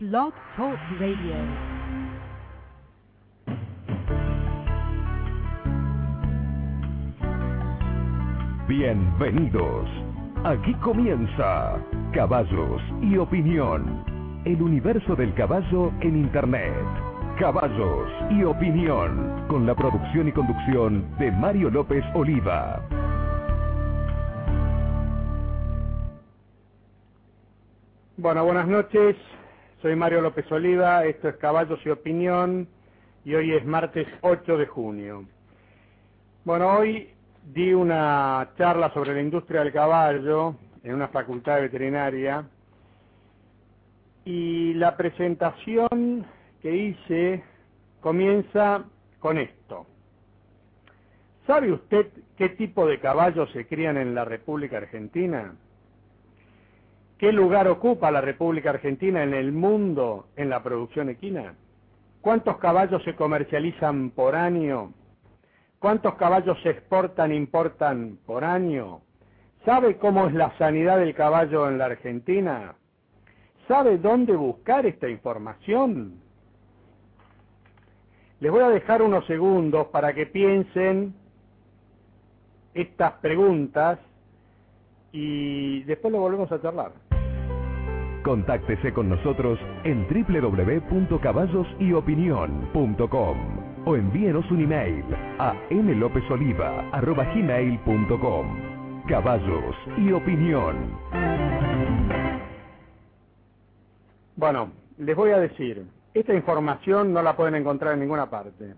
Blog Talk Radio. Bienvenidos. Aquí comienza Caballos y Opinión, el universo del caballo en Internet. Caballos y Opinión, con la producción y conducción de Mario López Oliva. Bueno, buenas noches. Soy Mario López Oliva, esto es Caballos y Opinión y hoy es martes 8 de junio. Bueno, hoy di una charla sobre la industria del caballo en una facultad de veterinaria y la presentación que hice comienza con esto. ¿Sabe usted qué tipo de caballos se crían en la República Argentina? ¿Qué lugar ocupa la República Argentina en el mundo en la producción equina? ¿Cuántos caballos se comercializan por año? ¿Cuántos caballos se exportan e importan por año? ¿Sabe cómo es la sanidad del caballo en la Argentina? ¿Sabe dónde buscar esta información? Les voy a dejar unos segundos para que piensen estas preguntas y después lo volvemos a charlar. Contáctese con nosotros en www.caballosyopinion.com o envíenos un email a mlopezoliva@gmail.com. Caballos y Opinión. Bueno, les voy a decir, esta información no la pueden encontrar en ninguna parte.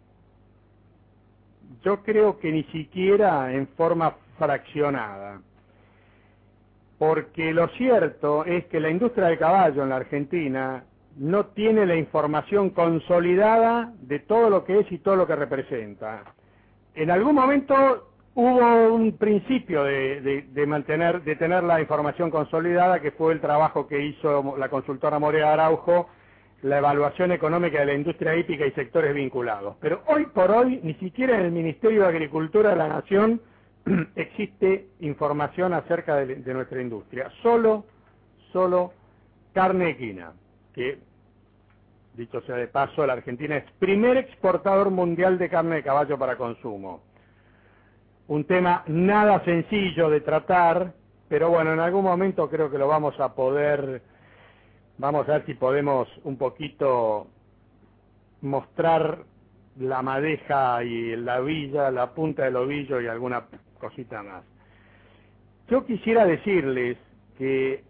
Yo creo que ni siquiera en forma fraccionada. Porque lo cierto es que la industria del caballo en la Argentina no tiene la información consolidada de todo lo que es y todo lo que representa. En algún momento hubo un principio de tener la información consolidada, que fue el trabajo que hizo la consultora Morea Araujo, la evaluación económica de la industria hípica y sectores vinculados. Pero hoy por hoy, ni siquiera en el Ministerio de Agricultura de la Nación existe información acerca de nuestra industria. Solo carne equina, que, dicho sea de paso, la Argentina es primer exportador mundial de carne de caballo para consumo. Un tema nada sencillo de tratar, pero bueno, en algún momento creo que lo vamos a ver si podemos un poquito mostrar la madeja y la villa, la punta del ovillo y alguna cosita más. Yo quisiera decirles que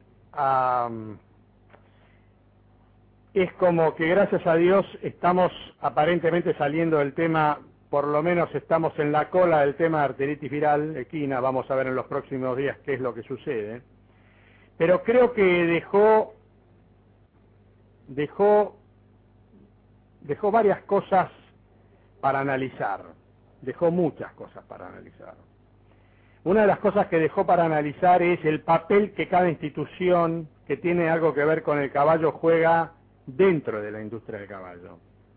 es como que gracias a Dios estamos aparentemente saliendo del tema, por lo menos estamos en la cola del tema de arteritis viral equina, vamos a ver en los próximos días qué es lo que sucede, pero creo que dejó varias cosas para analizar, dejó muchas cosas para analizar. Una de las cosas que dejó para analizar es el papel que cada institución que tiene algo que ver con el caballo juega dentro de la industria del caballo.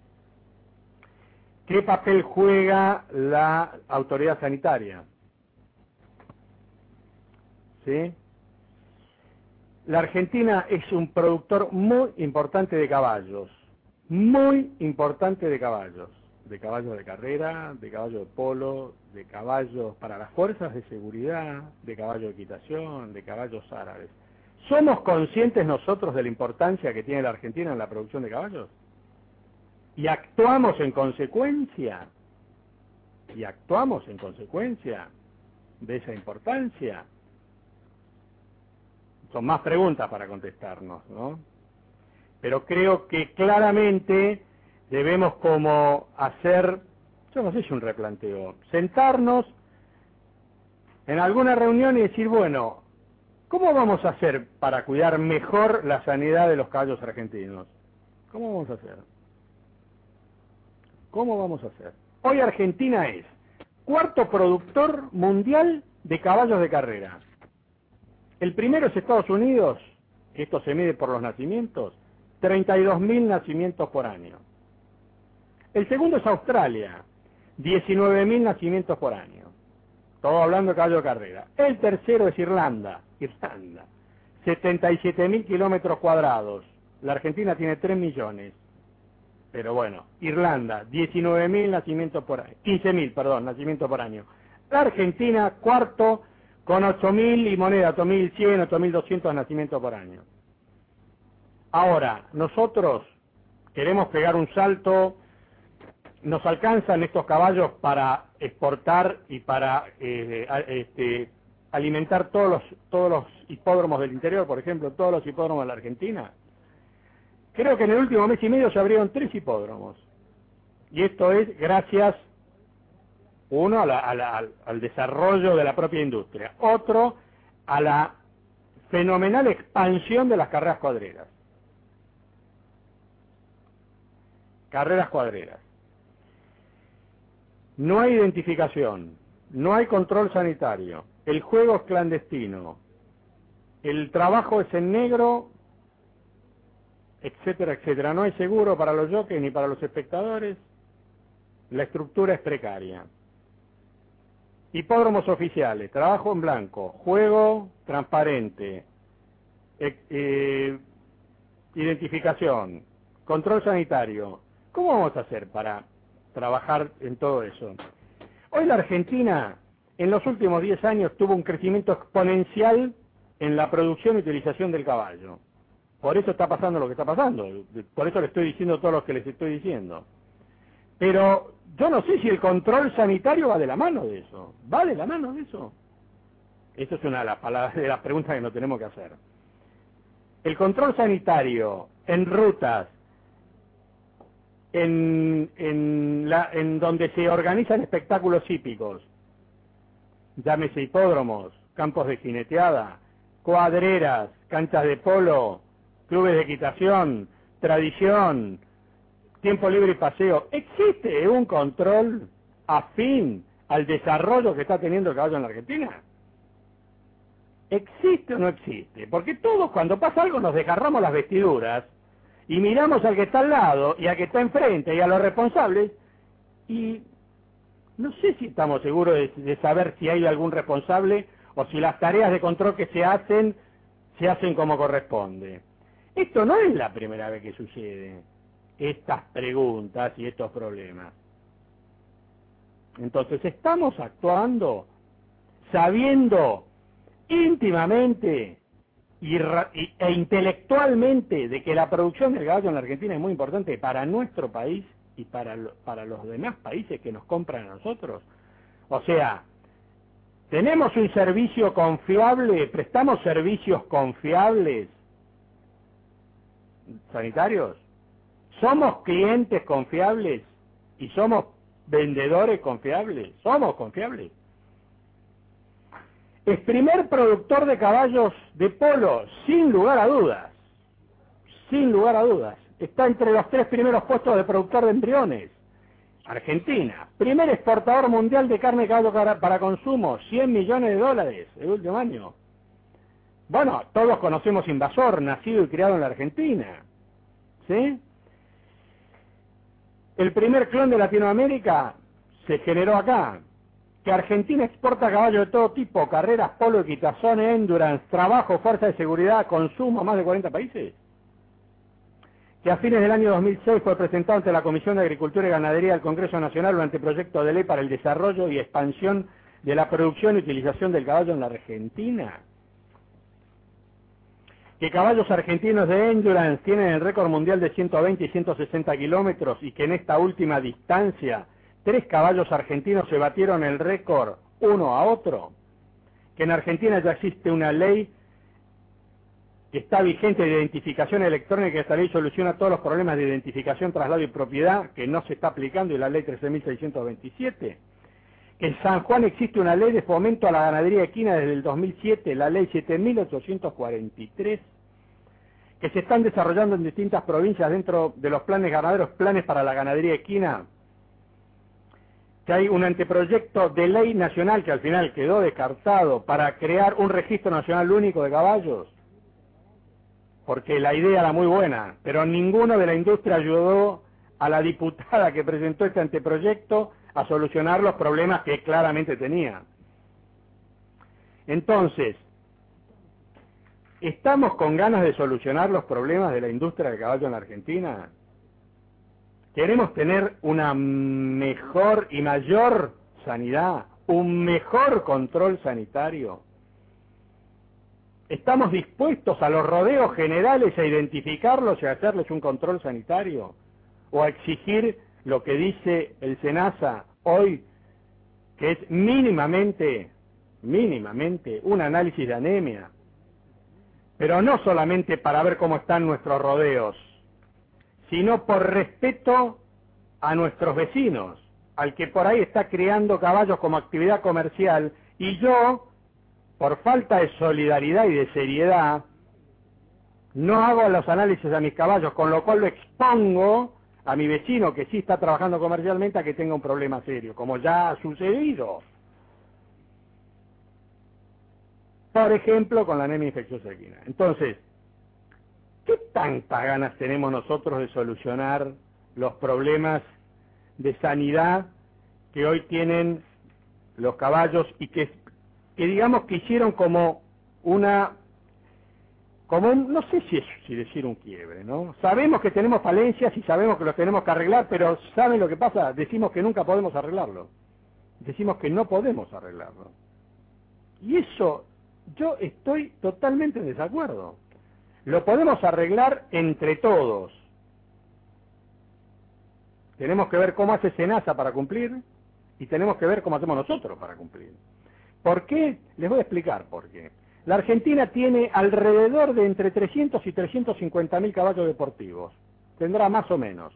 ¿Qué papel juega la autoridad sanitaria? ¿Sí? La Argentina es un productor muy importante de caballos, muy importante de caballos de carrera, de caballos de polo, de caballos para las fuerzas de seguridad, de caballos de equitación, de caballos árabes. ¿Somos conscientes nosotros de la importancia que tiene la Argentina en la producción de caballos? ¿Y actuamos en consecuencia? ¿Y actuamos en consecuencia de esa importancia? Son más preguntas para contestarnos, ¿no? Pero creo que claramente debemos como hacer, yo no sé si un replanteo, sentarnos en alguna reunión y decir, bueno, ¿cómo vamos a hacer para cuidar mejor la sanidad de los caballos argentinos? ¿Cómo vamos a hacer? ¿Cómo vamos a hacer? Hoy Argentina es cuarto productor mundial de caballos de carrera. El primero es Estados Unidos, esto se mide por los nacimientos, 32.000 nacimientos por año. El segundo es Australia, 19.000 nacimientos por año. Todo hablando de caballo de carrera. El tercero es Irlanda, 77.000 kilómetros cuadrados. La Argentina tiene 3 millones. Pero bueno, Irlanda, 19.000 nacimientos por año. 15.000, perdón, nacimientos por año. La Argentina, cuarto, con 8.000 y moneda, 8.100, 8.200 nacimientos por año. Ahora, nosotros queremos pegar un salto. Nos alcanzan estos caballos para exportar y para alimentar todos los hipódromos del interior, por ejemplo, todos los hipódromos de la Argentina. Creo que en el último mes y medio se abrieron 3 hipódromos. Y esto es gracias, uno, al desarrollo de la propia industria. Otro, a la fenomenal expansión de las carreras cuadreras. Carreras cuadreras. No hay identificación, no hay control sanitario, el juego es clandestino, el trabajo es en negro, etcétera, etcétera. No hay seguro para los jockeys ni para los espectadores, la estructura es precaria. Hipódromos oficiales, trabajo en blanco, juego transparente, identificación, control sanitario. ¿Cómo vamos a hacer para trabajar en todo eso? Hoy la Argentina, en los últimos 10 años, tuvo un crecimiento exponencial en la producción y utilización del caballo. Por eso está pasando lo que está pasando, por eso le estoy diciendo todo lo que les estoy diciendo. Pero yo no sé si el control sanitario va de la mano de eso. ¿Va de la mano de eso? Eso es una de las preguntas que nos tenemos que hacer. El control sanitario en rutas, en donde se organizan espectáculos hípicos, llámese hipódromos, campos de jineteada, cuadreras, canchas de polo, clubes de equitación, tradición, tiempo libre y paseo. ¿Existe un control afín al desarrollo que está teniendo el caballo en la Argentina? ¿Existe o no existe? Porque todos cuando pasa algo nos desgarramos las vestiduras y miramos al que está al lado y al que está enfrente y a los responsables y no sé si estamos seguros de saber si hay algún responsable o si las tareas de control que se hacen como corresponde. Esto no es la primera vez que sucede, estas preguntas y estos problemas. Entonces estamos actuando sabiendo íntimamente e intelectualmente de que la producción del caballo en la Argentina es muy importante para nuestro país y para los demás países que nos compran a nosotros. O sea, tenemos un servicio confiable, prestamos servicios confiables sanitarios, somos clientes confiables y somos vendedores confiables, somos confiables. Es primer productor de caballos de polo, sin lugar a dudas. Sin lugar a dudas. Está entre los 3 primeros puestos de productor de embriones. Argentina. Primer exportador mundial de carne de caballo para consumo. $100 millones el último año. Bueno, todos conocemos Invasor, nacido y criado en la Argentina. ¿Sí? El primer clon de Latinoamérica se generó acá. Que Argentina exporta caballos de todo tipo, carreras, polo, equitación, endurance, trabajo, fuerza de seguridad, consumo a más de 40 países. Que a fines del año 2006 fue presentado ante la Comisión de Agricultura y Ganadería del Congreso Nacional un anteproyecto de ley para el desarrollo y expansión de la producción y utilización del caballo en la Argentina. Que caballos argentinos de endurance tienen el récord mundial de 120 y 160 kilómetros y que en esta última distancia 3 caballos argentinos se batieron el récord uno a otro, que en Argentina ya existe una ley que está vigente de identificación electrónica, que esta ley soluciona todos los problemas de identificación, traslado y propiedad, que no se está aplicando, y la ley 13.627, que en San Juan existe una ley de fomento a la ganadería equina desde el 2007, la ley 7.843, que se están desarrollando en distintas provincias dentro de los planes ganaderos, planes para la ganadería equina, que hay un anteproyecto de ley nacional que al final quedó descartado para crear un registro nacional único de caballos, porque la idea era muy buena, pero ninguno de la industria ayudó a la diputada que presentó este anteproyecto a solucionar los problemas que claramente tenía. Entonces, ¿Estamos con ganas de solucionar los problemas de la industria del caballo en la Argentina? ¿Queremos tener una mejor y mayor sanidad? ¿Un mejor control sanitario? ¿Estamos dispuestos a los rodeos generales a identificarlos y a hacerles un control sanitario? ¿O a exigir lo que dice el SENASA hoy, que es mínimamente un análisis de anemia? Pero no solamente para ver cómo están nuestros rodeos, sino por respeto a nuestros vecinos, al que por ahí está criando caballos como actividad comercial, y yo, por falta de solidaridad y de seriedad, no hago los análisis a mis caballos, con lo cual lo expongo a mi vecino que sí está trabajando comercialmente a que tenga un problema serio, como ya ha sucedido. Por ejemplo, con la anemia infecciosa equina. Entonces, ¿qué tantas ganas tenemos nosotros de solucionar los problemas de sanidad que hoy tienen los caballos y que digamos que hicieron como no sé si decir un quiebre, ¿no? Sabemos que tenemos falencias y sabemos que los tenemos que arreglar, pero ¿saben lo que pasa? Decimos que nunca podemos arreglarlo. Decimos que no podemos arreglarlo. Y eso, yo estoy totalmente en desacuerdo. Lo podemos arreglar entre todos. Tenemos que ver cómo hace SENASA para cumplir y tenemos que ver cómo hacemos nosotros para cumplir. ¿Por qué? Les voy a explicar por qué. La Argentina tiene alrededor de entre 300 y 350.000 caballos deportivos. Tendrá más o menos.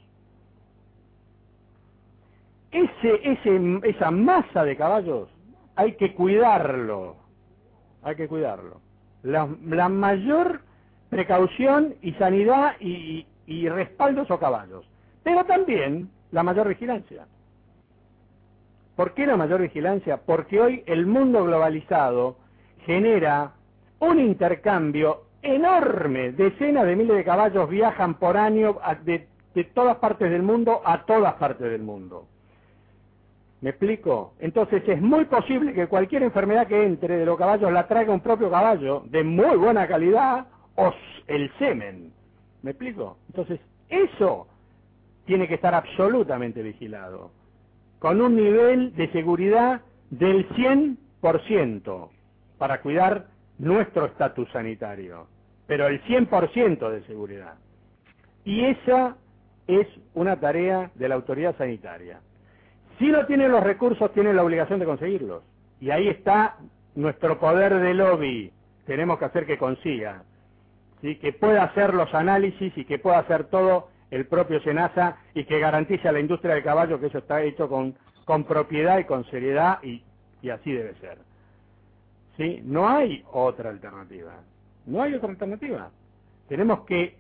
Esa masa de caballos hay que cuidarlo. Hay que cuidarlo. La mayor precaución y sanidad y respaldo a esos caballos. Pero también la mayor vigilancia. ¿Por qué la mayor vigilancia? Porque hoy el mundo globalizado genera un intercambio enorme. Decenas de miles de caballos viajan por año de todas partes del mundo a todas partes del mundo. ¿Me explico? Entonces es muy posible que cualquier enfermedad que entre de los caballos la traiga un propio caballo de muy buena calidad o el semen. ¿Me explico? Entonces eso tiene que estar absolutamente vigilado, con un nivel de seguridad del 100% para cuidar nuestro estatus sanitario, pero el 100% de seguridad. Y esa es una tarea de la autoridad sanitaria. Si no tienen los recursos, tienen la obligación de conseguirlos. Y ahí está nuestro poder de lobby. Tenemos que hacer que consiga, ¿sí? Que pueda hacer los análisis y que pueda hacer todo el propio SENASA y que garantice a la industria del caballo que eso está hecho con propiedad y con seriedad y así debe ser. ¿Sí? No hay otra alternativa. No hay otra alternativa. Tenemos que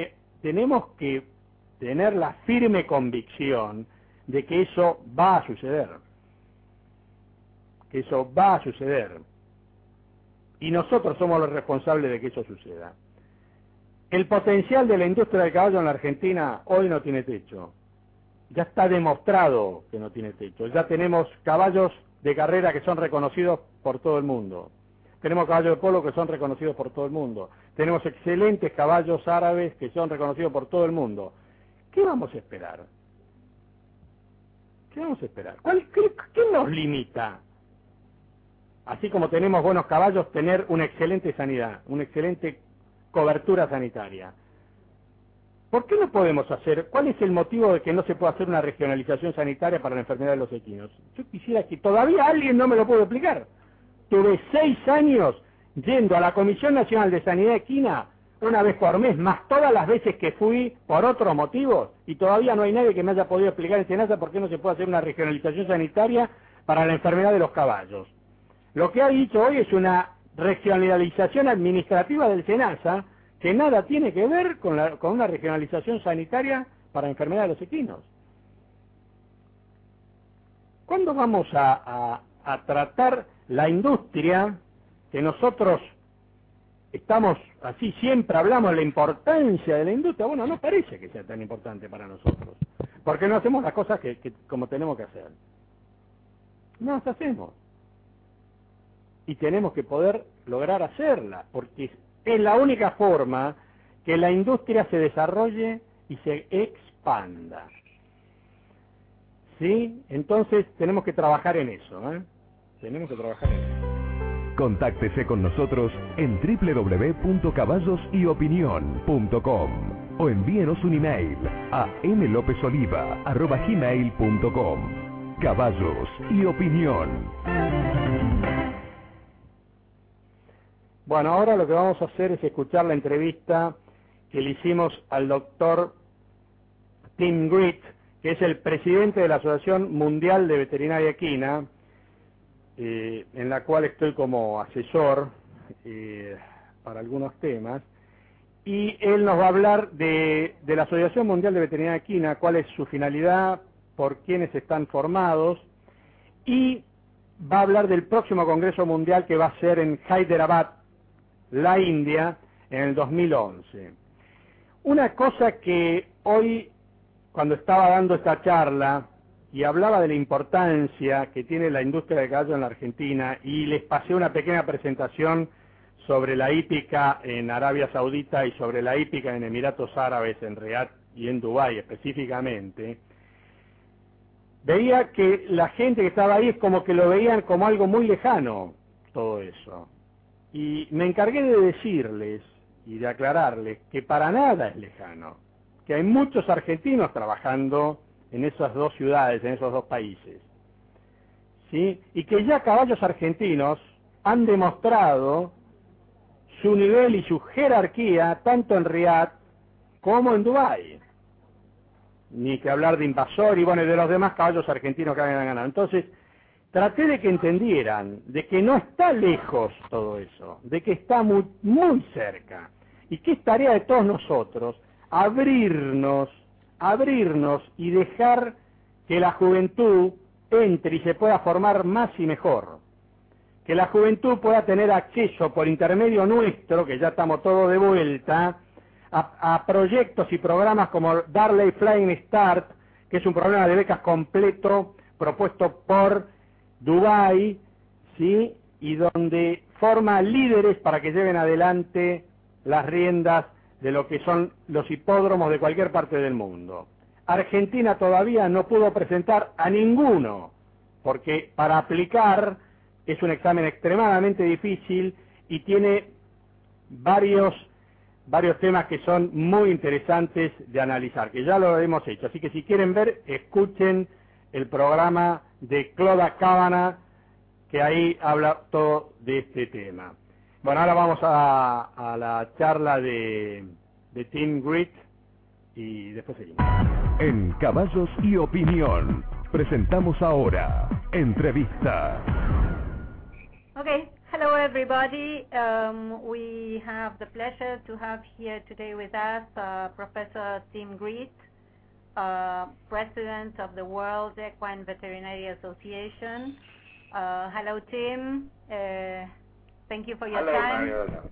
tener la firme convicción de que eso va a suceder. Que eso va a suceder. Y nosotros somos los responsables de que eso suceda. El potencial de la industria del caballo en la Argentina hoy no tiene techo. Ya está demostrado que no tiene techo. Ya tenemos caballos de carrera que son reconocidos por todo el mundo. Tenemos caballos de polo que son reconocidos por todo el mundo. Tenemos excelentes caballos árabes que son reconocidos por todo el mundo. ¿Qué vamos a esperar? ¿Qué vamos a esperar? ¿Qué nos limita? Así como tenemos buenos caballos, tener una excelente sanidad, una excelente cobertura sanitaria. ¿Por qué no podemos hacer? ¿Cuál es el motivo de que no se pueda hacer una regionalización sanitaria para la enfermedad de los equinos? Yo quisiera que todavía alguien no me lo pudo explicar. Tuve 6 años yendo a la Comisión Nacional de Sanidad Equina una vez por mes, más todas las veces que fui por otros motivos, y todavía no hay nadie que me haya podido explicar en SENASA por qué no se puede hacer una regionalización sanitaria para la enfermedad de los caballos. Lo que ha dicho hoy es una regionalización administrativa del SENASA que nada tiene que ver con una regionalización sanitaria para enfermedad de los equinos. ¿Cuándo vamos a tratar la industria que nosotros estamos así, siempre hablamos de la importancia de la industria? Bueno, no parece que sea tan importante para nosotros, porque no hacemos las cosas que como tenemos que hacer. No las hacemos. Y tenemos que poder lograr hacerlas, porque Es la única forma que la industria se desarrolle y se expanda. ¿Sí? Entonces tenemos que trabajar en eso, ¿eh? Tenemos que trabajar en eso. Contáctese con nosotros en www.caballosyopinion.com o envíenos un email a mlopezoliva@gmail.com. Caballos y Opinión. Bueno, ahora lo que vamos a hacer es escuchar la entrevista que le hicimos al doctor Tim Grith, que es el presidente de la Asociación Mundial de Veterinaria Equina, en la cual estoy como asesor para algunos temas, y él nos va a hablar de la Asociación Mundial de Veterinaria Equina, cuál es su finalidad, por quiénes están formados, y va a hablar del próximo Congreso Mundial que va a ser en Hyderabad, la India, en el 2011. Una cosa que hoy, cuando estaba dando esta charla, y hablaba de la importancia que tiene la industria del caballo en la Argentina, y les pasé una pequeña presentación sobre la hípica en Arabia Saudita y sobre la hípica en Emiratos Árabes, en Riad y en Dubái específicamente, veía que la gente que estaba ahí es como que lo veían como algo muy lejano, todo eso. Y me encargué de decirles y de aclararles que para nada es lejano, que hay muchos argentinos trabajando en esas dos ciudades, en esos dos países, ¿sí? Y que ya caballos argentinos han demostrado su nivel y su jerarquía tanto en Riad como en Dubái. Ni que hablar de Invasor y bueno, y de los demás caballos argentinos que habían ganado. Entonces, traté de que entendieran de que no está lejos todo eso, de que está muy, muy cerca, y que es tarea de todos nosotros abrirnos y dejar que la juventud entre y se pueda formar más y mejor. Que la juventud pueda tener acceso por intermedio nuestro, que ya estamos todos de vuelta, a proyectos y programas como Darley Flying Start, que es un programa de becas completo propuesto por Dubái, ¿sí? Y donde forma líderes para que lleven adelante las riendas de lo que son los hipódromos de cualquier parte del mundo. Argentina todavía no pudo presentar a ninguno, porque para aplicar es un examen extremadamente difícil y tiene varios temas que son muy interesantes de analizar, que ya lo hemos hecho. Así que si quieren ver, escuchen el programa de Cloda Cabana, que ahí habla todo de este tema. Bueno, ahora vamos a la charla de Tim Grith y después seguimos. En Caballos y Opinión, presentamos ahora Entrevista. Okay, hello everybody. We have the pleasure to have here today with us Professor Tim Grith, President of the World Equine Veterinary Association. Hello Tim, thank you for your time. Mariota.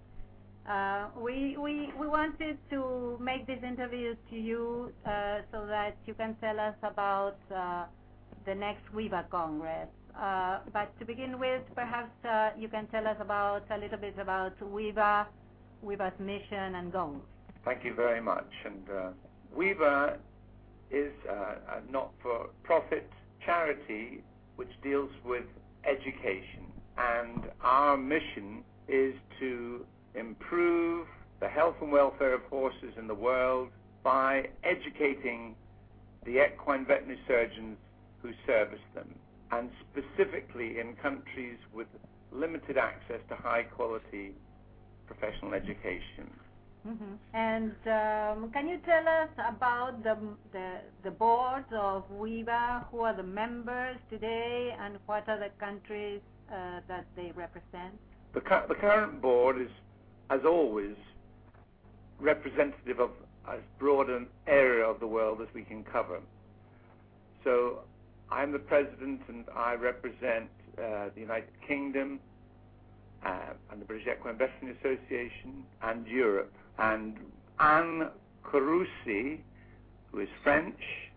We wanted to make this interview to you so that you can tell us about the next WIVA Congress. But to begin with, perhaps you can tell us a little bit about WIVA's mission and goals. Thank you very much. And WIVA is a not-for-profit charity which deals with education. And our mission is to improve the health and welfare of horses in the world by educating the equine veterinary surgeons who service them, and specifically in countries with limited access to high-quality professional education. Mm-hmm. And can you tell us about the board of WIVA? Who are the members today, and what are the countries that they represent? The current board is, as always, representative of as broad an area of the world as we can cover. So I'm the president, and I represent the United Kingdom and the British Equine Veterinary Association and Europe. And Anne Carusi, who is French,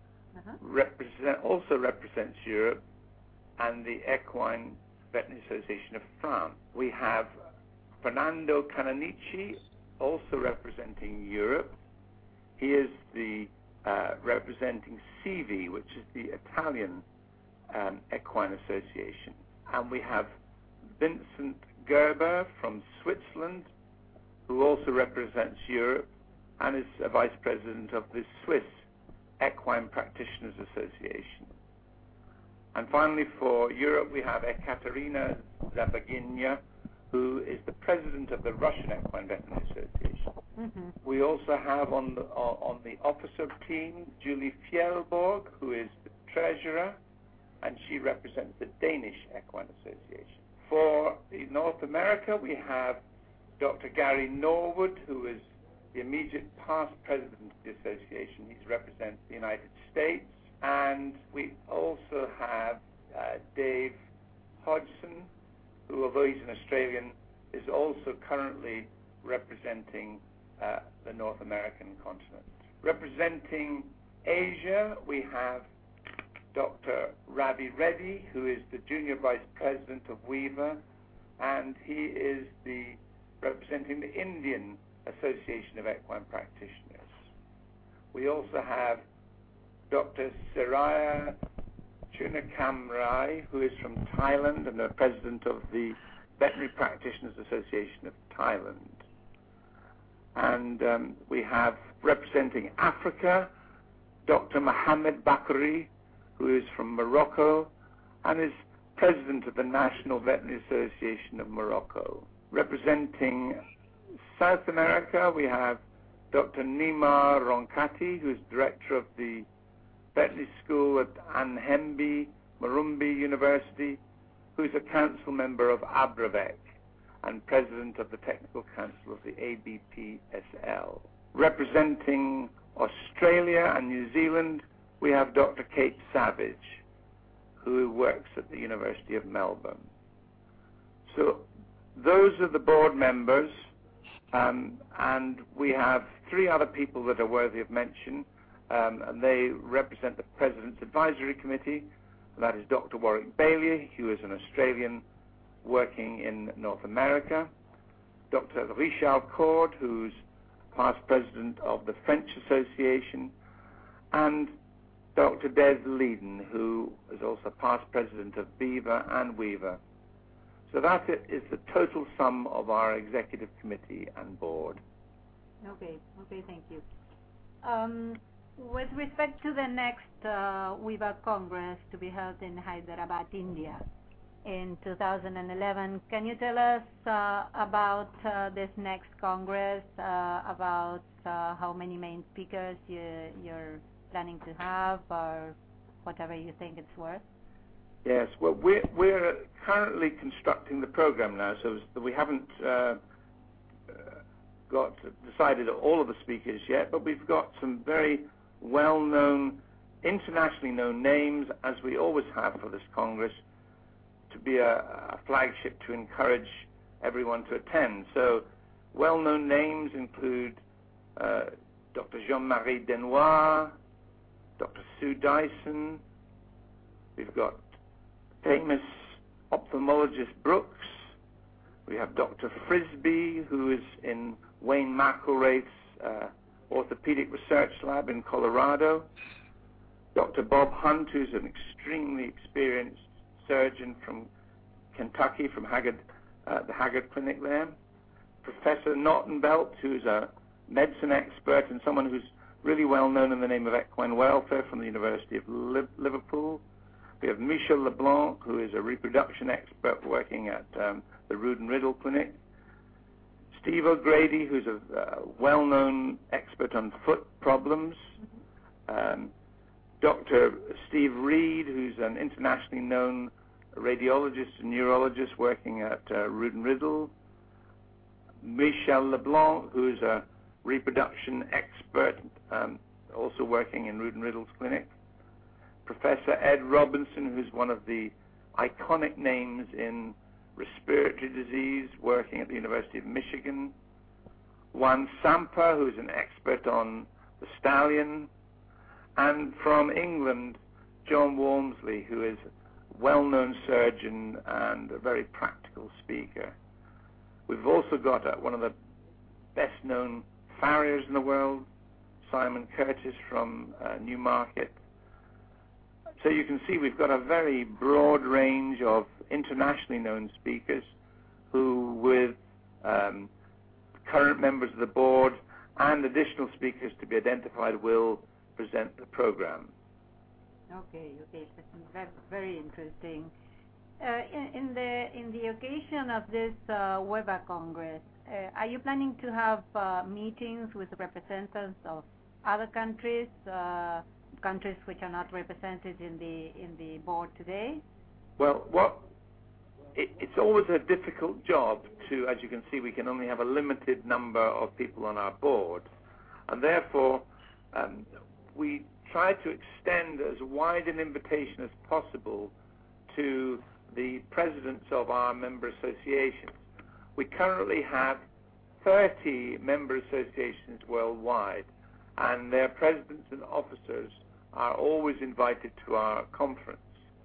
also represents Europe and the Equine Veterinary Association of France. We have Fernando Cananici also representing Europe. He is the representing CIVI, which is the Italian Equine Association. And we have Vincent Gerber from Switzerland, who also represents Europe and is a vice president of the Swiss Equine Practitioners Association. And finally, for Europe, we have Ekaterina Zabaginya, who is the president of the Russian Equine Veterinary Association. Mm-hmm. We also have on the officer team Julie Fjellborg, who is the treasurer, and she represents the Danish Equine Association. For North America, we have Dr. Gary Norwood, who is the immediate past president of the association. He represents the United States. And we also have Dave Hodgson, who, although he's an Australian, is also currently representing the North American continent. Representing Asia, we have Dr. Ravi Reddy, who is the Junior Vice President of WEVA, and he is representing the Indian Association of Equine Practitioners. We also have Dr. Saraya Chunakamrai, who is from Thailand and the president of the Veterinary Practitioners Association of Thailand. And we have representing Africa, Dr. Mohamed Bakri, who is from Morocco and is president of the National Veterinary Association of Morocco. Representing South America, we have Dr. Nima Ronkati, who is director of the veterinary school at Anhembi Marumbi University, who is a council member of ABRAVEC and president of the technical council of the ABPSL. Representing Australia and New Zealand, we have Dr. Kate Savage, who works at the University of Melbourne. So those are the board members, and we have 3 other people that are worthy of mention, and they represent the President's Advisory Committee. That is Dr. Warwick Bailey, who is an Australian working in North America, Dr. Richard Cord, who's past president of the French Association, and Dr. Des Leeden, who is also past president of BIVA and WEVA. So that is the total sum of our executive committee and board. Okay, thank you. With respect to the next WEVA Congress to be held in Hyderabad, India, in 2011, can you tell us about this next Congress, about how many main speakers you're planning to have, or whatever you think it's worth? Yes, well, we're currently constructing the program now, so we haven't decided all of the speakers yet, but we've got some very well-known, internationally known names, as we always have for this Congress, to be a flagship to encourage everyone to attend. So well-known names include Dr. Jean-Marie Denoir, Dr. Sue Dyson. We've got famous ophthalmologist Brooks. We have Dr. Frisbee, who is in Wayne McElraith's orthopedic research lab in Colorado. Dr. Bob Hunt, who's an extremely experienced surgeon from Kentucky, from the Haggard Clinic there. Professor Nortenbelt, who's a medicine expert and someone who's really well known in the name of equine welfare from the University of Liverpool. We have Michel LeBlanc, who is a reproduction expert working at the Rood and Riddle Clinic. Steve O'Grady, who's a well-known expert on foot problems. Dr. Steve Reed, who's an internationally known radiologist and neurologist working at Rood and Riddle. Michel LeBlanc, who's a reproduction expert, also working in Rood and Riddle's clinic. Professor Ed Robinson, who's one of the iconic names in respiratory disease, working at the University of Michigan. Juan Sampa, who's an expert on the stallion. And from England, John Walmsley, who is a well-known surgeon and a very practical speaker. We've also got one of the best-known farriers in the world, Simon Curtis from Newmarket. So you can see we've got a very broad range of internationally known speakers who, with current members of the board and additional speakers to be identified, will present the program. Okay, that's very interesting. In the occasion of this WEBA Congress, are you planning to have meetings with representatives of other countries, countries which are not represented in the board today? Well, it's always a difficult job to, as you can see, we can only have a limited number of people on our board, and therefore we try to extend as wide an invitation as possible to the presidents of our member associations. We currently have 30 member associations worldwide, and their presidents and officers are always invited to our conference.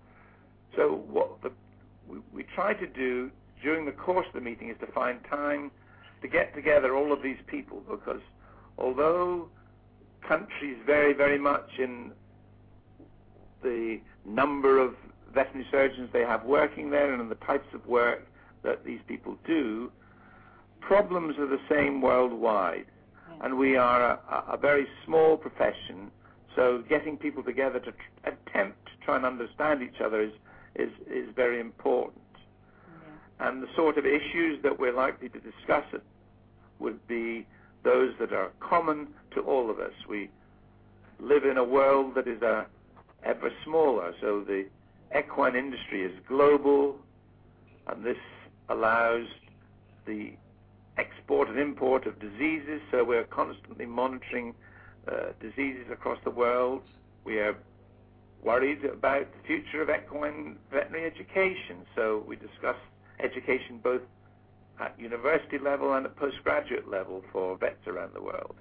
So what we try to do during the course of the meeting is to find time to get together all of these people, because although countries vary very much in the number of veterinary surgeons they have working there and in the types of work that these people do, problems are the same worldwide. And we are a very small profession, so getting people together to attempt to try and understand each other is very important. And the sort of issues that we're likely to discuss would be those that are common to all of us. We live in a world that is ever smaller, so the equine industry is global, and this allows the export and import of diseases, so we're constantly monitoring diseases across the world. We are worried about the future of equine veterinary education, so we discuss education both at university level and at postgraduate level for vets around the world.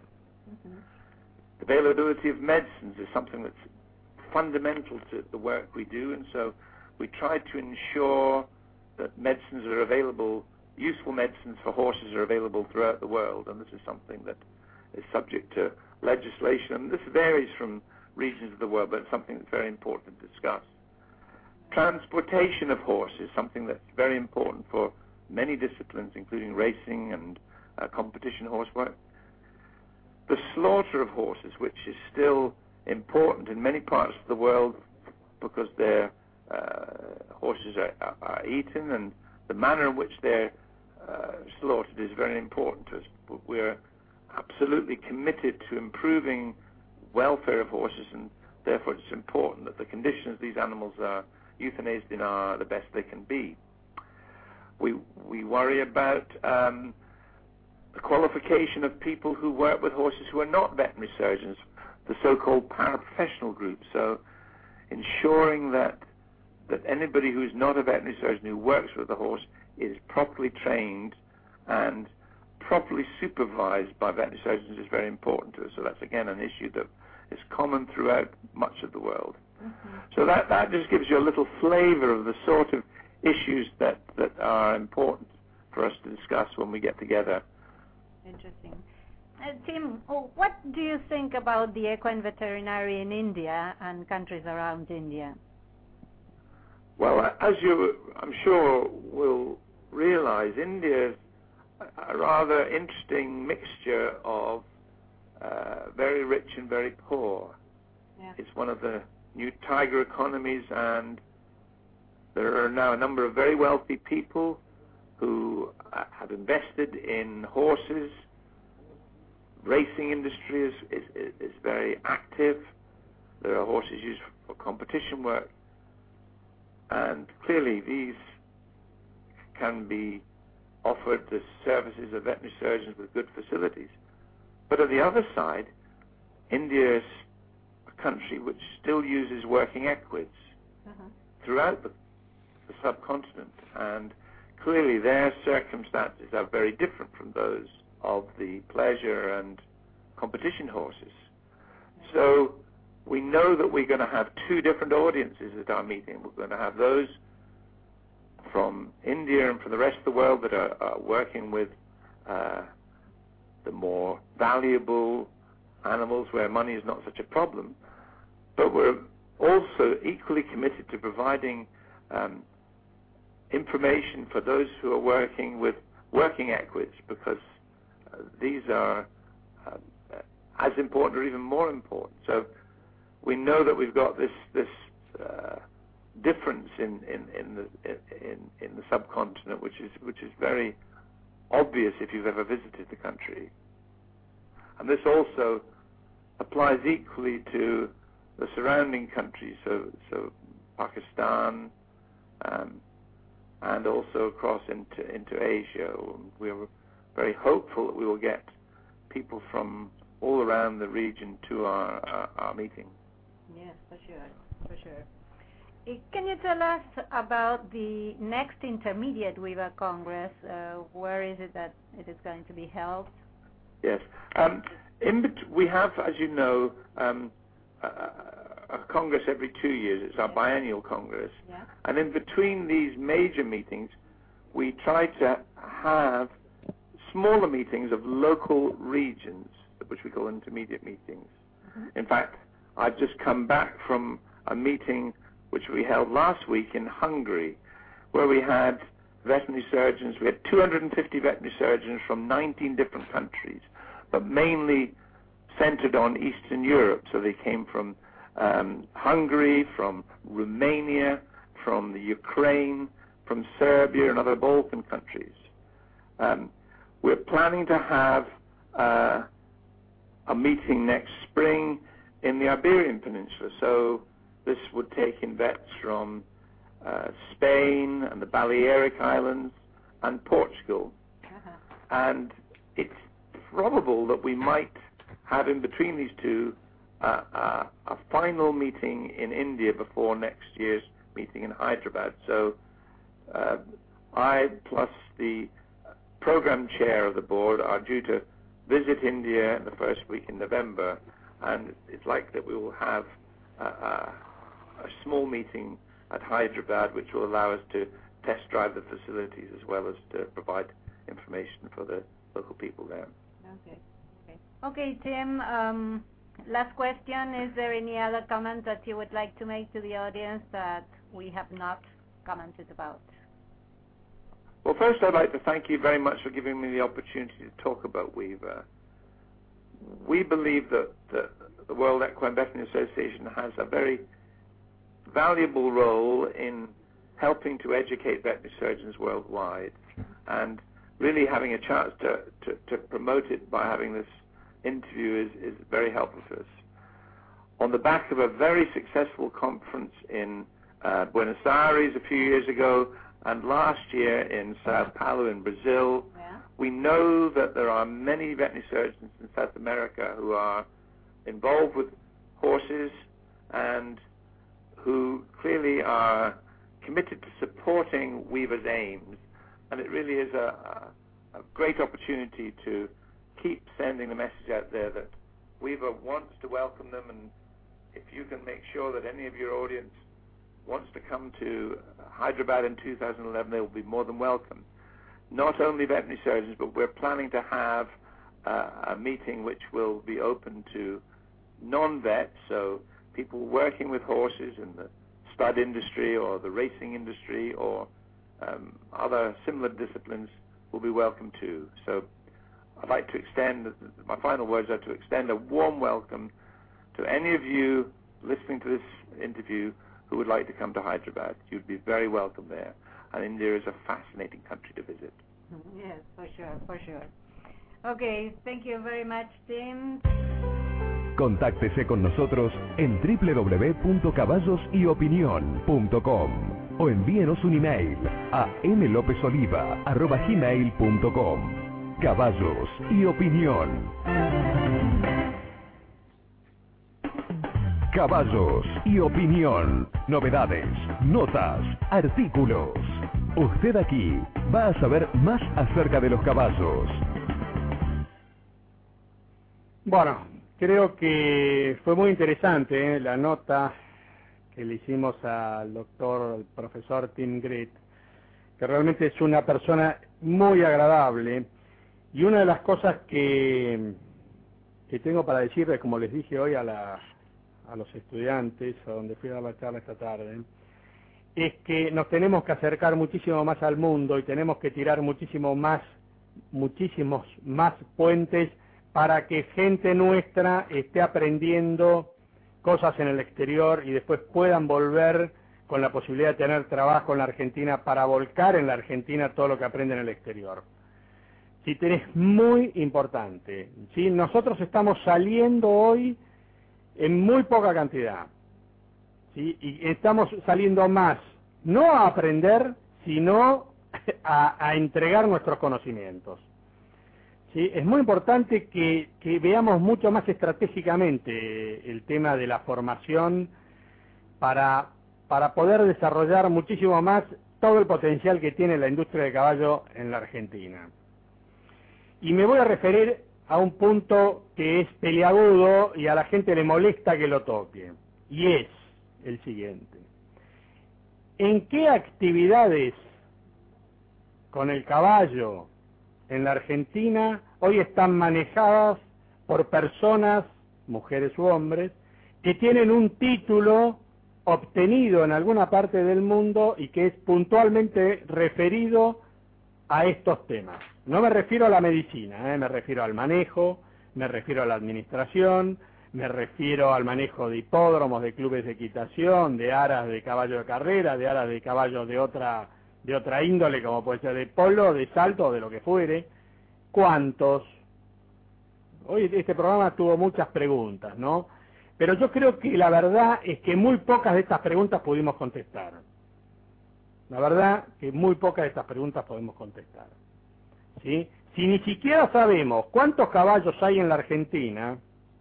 The availability of medicines is something that's fundamental to the work we do, and so we try to ensure that medicines are available, useful medicines for horses are available throughout the world, and this is something that is subject to legislation, and this varies from regions of the world, but it's something that's very important to discuss. Transportation of horses, something that's very important for many disciplines, including racing and competition horsework. The slaughter of horses, which is still important in many parts of the world because their horses are eaten, and the manner in which they're slaughtered is very important to us. We're absolutely committed to improving welfare of horses, and therefore it's important that the conditions these animals are euthanized in are the best they can be. We worry about the qualification of people who work with horses who are not veterinary surgeons, the so-called paraprofessional group. So ensuring that anybody who is not a veterinary surgeon who works with the horse is properly trained and properly supervised by veterinary surgeons is very important to us. So that's again an issue that is common throughout much of the world. So that just gives you a little flavor of the sort of issues that are important for us to discuss when we get together. Interesting. Tim, what do you think about the equine veterinary in India and countries around India? Well, as you, I'm sure, will realize, India is a rather interesting mixture of very rich and very poor. Yeah. It's one of the new tiger economies, and there are now a number of very wealthy people who have invested in horses. Racing industry is very active. There are horses used for competition work, and clearly these can be offered the services of veterinary surgeons with good facilities. But on the other side, India is a country which still uses working equids throughout the subcontinent, and clearly their circumstances are very different from those of the pleasure and competition horses. So we know that we're going to have two different audiences at our meeting. We're going to have those from India and from the rest of the world that are working with the more valuable animals where money is not such a problem. But we're also equally committed to providing information for those who are working with working equids, because these are as important or even more important. So we know that we've got this difference in the subcontinent, which is very obvious if you've ever visited the country, and this also applies equally to the surrounding countries, so Pakistan, and also across into Asia. We're very hopeful that we will get people from all around the region to our meeting. Yes, for sure. Can you tell us about the next Intermediate Weaver Congress? Where is it that it is going to be held? Yes. We have, as you know, a Congress every 2 years. It's our biennial Congress. Yeah. And in between these major meetings, we try to have smaller meetings of local regions, which we call intermediate meetings. Mm-hmm. In fact, I've just come back from a meeting which we held last week in Hungary, where we had veterinary surgeons. We had 250 veterinary surgeons from 19 different countries, but mainly centered on Eastern Europe. So they came from Hungary, from Romania, from the Ukraine, from Serbia and other Balkan countries. We're planning to have a meeting next spring in the Iberian Peninsula. So this would take in vets from Spain and the Balearic Islands and Portugal. Uh-huh. And it's probable that we might have in between these two a final meeting in India before next year's meeting in Hyderabad. So I plus the program chair of the board are due to visit India in the first week in November, and it's likely that we will have a small meeting at Hyderabad, which will allow us to test drive the facilities as well as to provide information for the local people there. Okay, Tim, last question. Is there any other comment that you would like to make to the audience that we have not commented about? Well, first I'd like to thank you very much for giving me the opportunity to talk about Weaver. We believe that the World Equine Veterinary Association has a very valuable role in helping to educate veterinary surgeons worldwide, and really having a chance to promote it by having this interview is very helpful to us. On the back of a very successful conference in Buenos Aires a few years ago, and last year in Sao Paulo in Brazil, we know that there are many veterinary surgeons in South America who are involved with horses and who clearly are committed to supporting Weaver's aims. And it really is a great opportunity to keep sending the message out there that Weaver wants to welcome them, and if you can make sure that any of your audience wants to come to Hyderabad in 2011, they will be more than welcome. Not only veterinary surgeons, but we're planning to have a meeting which will be open to non-vets, so people working with horses in the stud industry or the racing industry or other similar disciplines will be welcome too. So I'd like to extend, my final words are to extend a warm welcome to any of you listening to this interview who would like to come to Hyderabad. You'd be very welcome there. And India is a fascinating country to visit. Yes, for sure. Okay, thank you very much, Tim. Contáctese con nosotros en www.caballosyopinion.com o envíenos un email a mlopezoliva@gmail.com. Caballos y Opinión. Caballos y Opinión. Novedades, notas, artículos. Usted aquí va a saber más acerca de los caballos. Bueno, creo que fue muy interesante la nota que le hicimos al doctor, el profesor Tim Greth, que realmente es una persona muy agradable Y una de las cosas que tengo para decirles, como les dije hoy a los estudiantes, a donde fui a dar la charla esta tarde, es que nos tenemos que acercar muchísimo más al mundo y tenemos que tirar muchísimos más puentes para que gente nuestra esté aprendiendo cosas en el exterior y después puedan volver con la posibilidad de tener trabajo en la Argentina para volcar en la Argentina todo lo que aprenden en el exterior. Sí, es muy importante. ¿Sí? Nosotros estamos saliendo hoy en muy poca cantidad. ¿Sí? Y estamos saliendo más, no a aprender, sino a entregar nuestros conocimientos. ¿Sí? Es muy importante que veamos mucho más estratégicamente el tema de la formación para poder desarrollar muchísimo más todo el potencial que tiene la industria del caballo en la Argentina. Y me voy a referir a un punto que es peliagudo y a la gente le molesta que lo toque, y es el siguiente. ¿En qué actividades con el caballo en la Argentina hoy están manejadas por personas, mujeres u hombres, que tienen un título obtenido en alguna parte del mundo y que es puntualmente referido a estos temas? No me refiero a la medicina, me refiero al manejo, me refiero a la administración, me refiero al manejo de hipódromos, de clubes de equitación, de aras de caballo de carrera, de aras de caballo de otra índole, como puede ser de polo, de salto o de lo que fuere. ¿Cuántos? Hoy este programa tuvo muchas preguntas, ¿no? Pero yo creo que la verdad es que muy pocas de estas preguntas pudimos contestar. La verdad que muy pocas de estas preguntas podemos contestar. ¿Sí? Si ni siquiera sabemos cuántos caballos hay en la Argentina,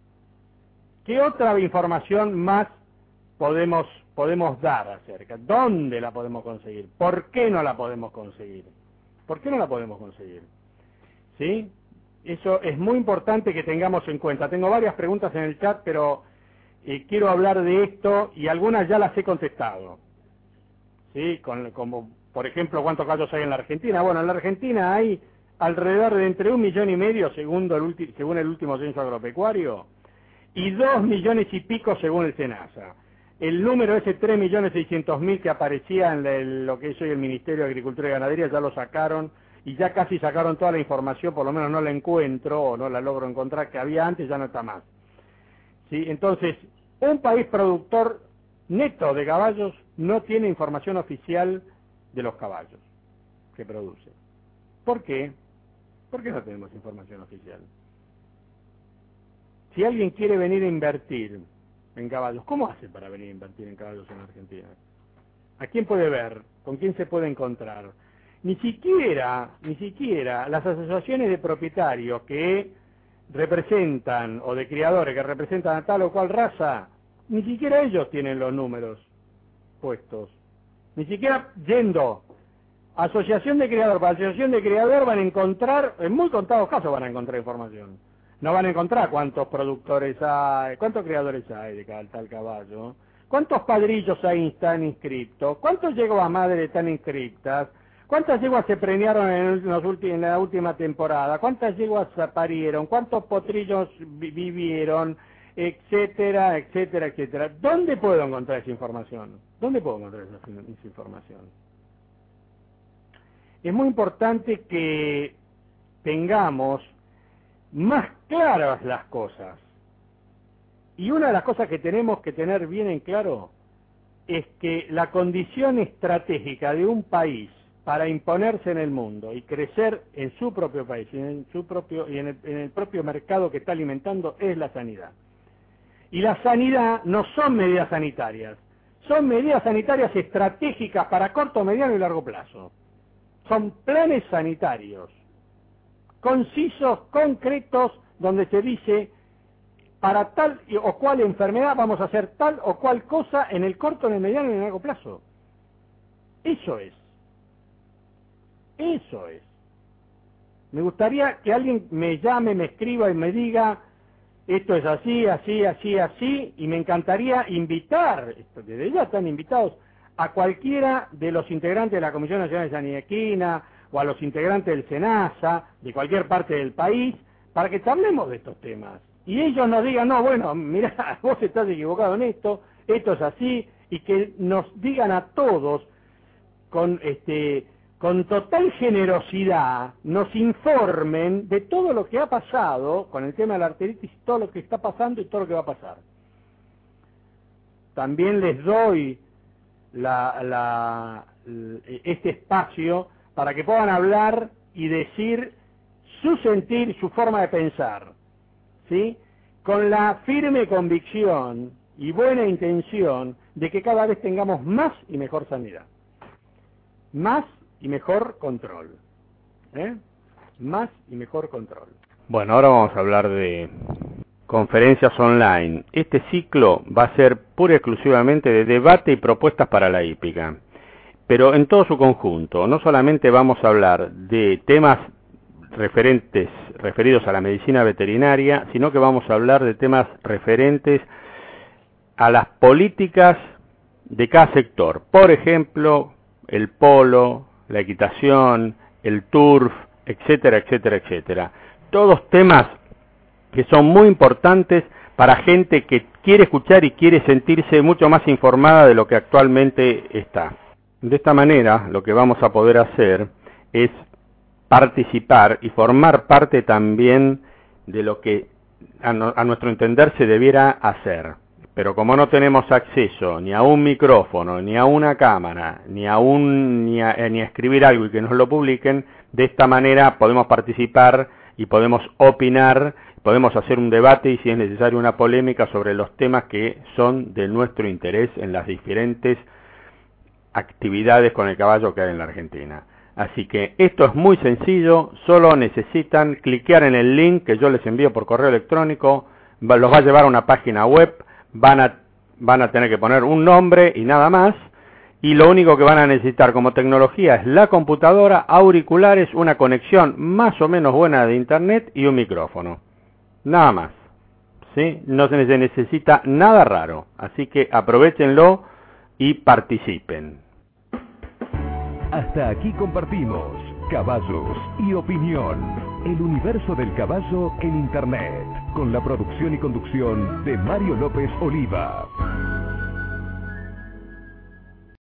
¿qué otra información más podemos dar acerca? ¿Dónde la podemos conseguir? ¿Por qué no la podemos conseguir? ¿Por qué no la podemos conseguir? ¿Sí? Eso es muy importante que tengamos en cuenta. Tengo varias preguntas en el chat, pero quiero hablar de esto y algunas ya las he contestado. ¿Sí? Como por ejemplo, ¿cuántos caballos hay en la Argentina? Bueno, en la Argentina hay alrededor de entre 1,5 millones según el último censo agropecuario y 2 millones y pico según el SENASA. El número ese 3.600.000 que aparecía en lo que es hoy el Ministerio de Agricultura y Ganadería ya lo sacaron y ya casi sacaron toda la información, por lo menos no la encuentro o no la logro encontrar, que había antes, ya no está más. ¿Sí? Entonces, un país productor neto de caballos no tiene información oficial de los caballos que produce. ¿Por qué? ¿Por qué no tenemos información oficial? Si alguien quiere venir a invertir en caballos, ¿cómo hace para venir a invertir en caballos en Argentina? ¿A quién puede ver? ¿Con quién se puede encontrar? Ni siquiera las asociaciones de propietarios que representan, o de criadores que representan a tal o cual raza, ni siquiera ellos tienen los números puestos. Ni siquiera yendo asociación de criador para asociación de criador van a encontrar, en muy contados casos van a encontrar información. No van a encontrar cuántos productores hay, cuántos criadores hay de tal caballo, cuántos padrillos están inscritos, cuántos yeguas madres están inscritas, cuántas yeguas se preñaron en la última temporada, cuántas yeguas parieron, cuántos potrillos vivieron, etcétera, etcétera, etcétera. ¿Dónde puedo encontrar esa información? ¿Dónde puedo encontrar esa información? Es muy importante que tengamos más claras las cosas. Y una de las cosas que tenemos que tener bien en claro es que la condición estratégica de un país para imponerse en el mundo y crecer en su propio país y en el propio mercado que está alimentando es la sanidad. Y la sanidad no son medidas sanitarias, son medidas sanitarias estratégicas para corto, mediano y largo plazo. Son planes sanitarios, concisos, concretos, donde se dice, para tal o cual enfermedad vamos a hacer tal o cual cosa en el corto, en el mediano y en el largo plazo. Eso es. Eso es. Me gustaría que alguien me llame, me escriba y me diga, esto es así, así, así, así, y me encantaría invitar, desde ya están invitados, a cualquiera de los integrantes de la Comisión Nacional de Sanidad Equina, o a los integrantes del SENASA, de cualquier parte del país, para que charlemos de estos temas. Y ellos nos digan, no, bueno, mirá, vos estás equivocado en esto, esto es así, y que nos digan a todos con total generosidad, nos informen de todo lo que ha pasado con el tema de la arteritis, todo lo que está pasando y todo lo que va a pasar. También les doy este espacio para que puedan hablar y decir su sentir, su forma de pensar, ¿sí? Con la firme convicción y buena intención de que cada vez tengamos más y mejor sanidad, más y mejor control, más y mejor control. Bueno, ahora vamos a hablar de conferencias online. Este ciclo va a ser pura y exclusivamente de debate y propuestas para la hípica, pero en todo su conjunto. No solamente vamos a hablar de temas referidos a la medicina veterinaria, sino que vamos a hablar de temas referentes a las políticas de cada sector. Por ejemplo, el polo, la equitación, el turf, etcétera, etcétera, etcétera. Todos temas que son muy importantes para gente que quiere escuchar y quiere sentirse mucho más informada de lo que actualmente está. De esta manera, lo que vamos a poder hacer es participar y formar parte también de lo que a nuestro entender se debiera hacer. Pero como no tenemos acceso ni a un micrófono, ni a una cámara, ni a escribir algo y que nos lo publiquen, de esta manera podemos participar y podemos opinar, podemos hacer un debate y si es necesario una polémica sobre los temas que son de nuestro interés en las diferentes actividades con el caballo que hay en la Argentina. Así que esto es muy sencillo, solo necesitan cliquear en el link que yo les envío por correo electrónico, los va a llevar a una página web, van a tener que poner un nombre y nada más, y lo único que van a necesitar como tecnología es la computadora, auriculares, una conexión más o menos buena de internet y un micrófono. Nada más, ¿sí? No se necesita nada raro, así que aprovechenlo y participen. Hasta aquí compartimos Caballos y Opinión, el universo del caballo en Internet, con la producción y conducción de Mario López Oliva.